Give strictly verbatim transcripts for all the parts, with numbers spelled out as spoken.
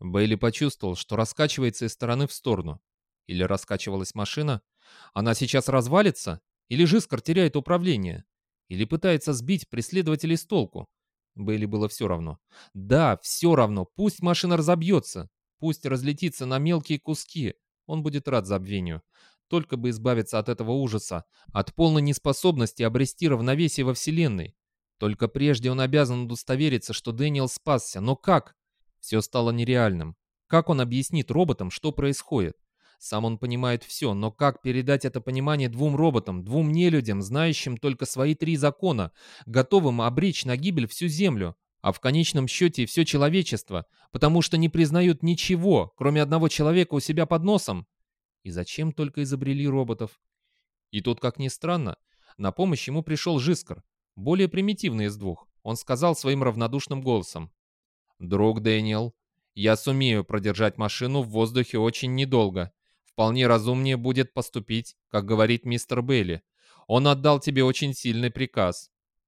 Бейли почувствовал, что раскачивается из стороны в сторону. Или раскачивалась машина? Она сейчас развалится? Или Жискар теряет управление? Или пытается сбить преследователей с толку? Бейли было все равно. Да, все равно. Пусть машина разобьется. Пусть разлетится на мелкие куски. Он будет рад забвению. Только бы избавиться от этого ужаса, от полной неспособности обрести равновесие во Вселенной. Только прежде он обязан удостовериться, что Дэниел спасся. Но как? Все стало нереальным. Как он объяснит роботам, что происходит? Сам он понимает все, но как передать это понимание двум роботам, двум нелюдям, знающим только свои три закона, готовым обречь на гибель всю Землю, а в конечном счете и все человечество, потому что не признают ничего, кроме одного человека у себя под носом? И зачем только изобрели роботов? И тут, как ни странно, на помощь ему пришел Жискар, более примитивный из двух. Он сказал своим равнодушным голосом: «Друг Дэниел, я сумею продержать машину в воздухе очень недолго. Вполне разумнее будет поступить, как говорит мистер Бейли. Он отдал тебе очень сильный приказ».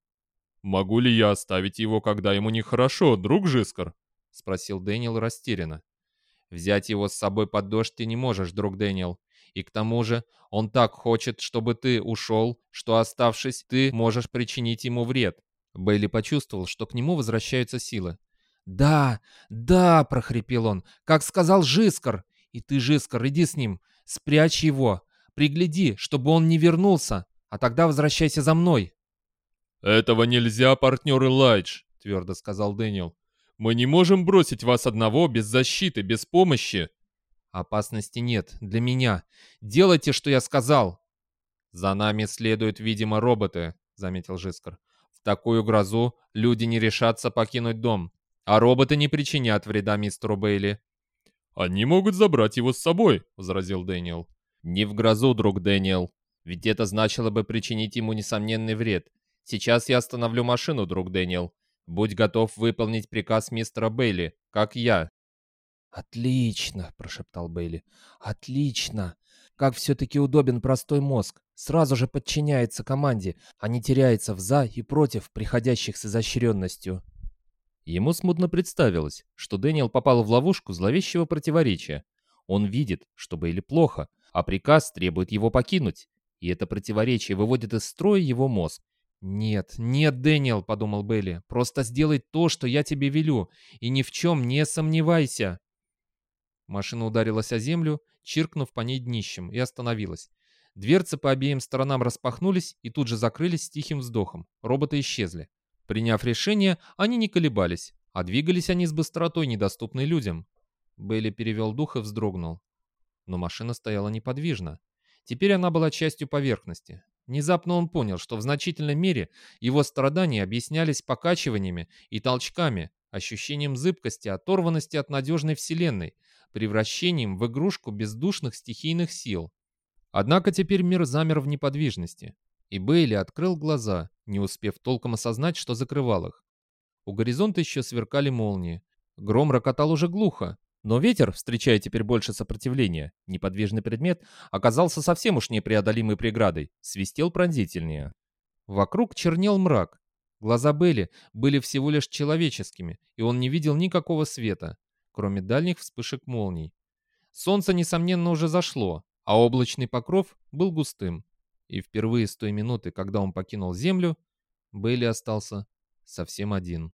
«Могу ли я оставить его, когда ему нехорошо, друг Жискар?» — спросил Дэниел растерянно. «Взять его с собой под дождь ты не можешь, друг Дэниел. И к тому же он так хочет, чтобы ты ушел, что, оставшись, ты можешь причинить ему вред». Бейли почувствовал, что к нему возвращаются силы. «Да, да!» — прохрипел он. «Как сказал Жискар! И ты, Жискар, иди с ним, спрячь его, пригляди, чтобы он не вернулся, а тогда возвращайся за мной!» «Этого нельзя, партнер Элайдж», — твердо сказал Дэниел. «Мы не можем бросить вас одного, без защиты, без помощи». «Опасности нет, для меня. Делайте, что я сказал!» «За нами следуют, видимо, роботы», — заметил Жискар. «В такую грозу люди не решатся покинуть дом, а роботы не причинят вреда мистеру Бейли». «Они могут забрать его с собой», — возразил Дэниел. «Не в грозу, друг Дэниел, ведь это значило бы причинить ему несомненный вред. Сейчас я остановлю машину, друг Дэниел. Будь готов выполнить приказ мистера Бейли, как я». «Отлично», — прошептал Бейли. «Отлично. Как все-таки удобен простой мозг. Сразу же подчиняется команде, а не теряется в «за» и «против», приходящих с изощренностью». Ему смутно представилось, что Дэниел попал в ловушку зловещего противоречия. Он видит, что Бейли плохо, а приказ требует его покинуть. И это противоречие выводит из строя его мозг. «Нет, нет, Дэниел», — подумал Бейли, — «просто сделай то, что я тебе велю, и ни в чем не сомневайся». Машина ударилась о землю, чиркнув по ней днищем, и остановилась. Дверцы по обеим сторонам распахнулись и тут же закрылись с тихим вздохом. Роботы исчезли. Приняв решение, они не колебались, а двигались они с быстротой, недоступной людям. Бейли перевел дух и вздрогнул. Но машина стояла неподвижно. Теперь она была частью поверхности. Внезапно он понял, что в значительной мере его страдания объяснялись покачиваниями и толчками, ощущением зыбкости, оторванности от надежной вселенной, превращением в игрушку бездушных стихийных сил. Однако теперь мир замер в неподвижности, и Бейли открыл глаза, не успев толком осознать, что закрывал их. У горизонта еще сверкали молнии. Гром рокотал уже глухо, но ветер, встречая теперь больше сопротивления, неподвижный предмет, оказался совсем уж непреодолимой преградой, свистел пронзительнее. Вокруг чернел мрак. Глаза Бейли были всего лишь человеческими, и он не видел никакого света, кроме дальних вспышек молний. Солнце, несомненно, уже зашло, а облачный покров был густым. И впервые с той минуты, когда он покинул Землю, Бейли остался совсем один.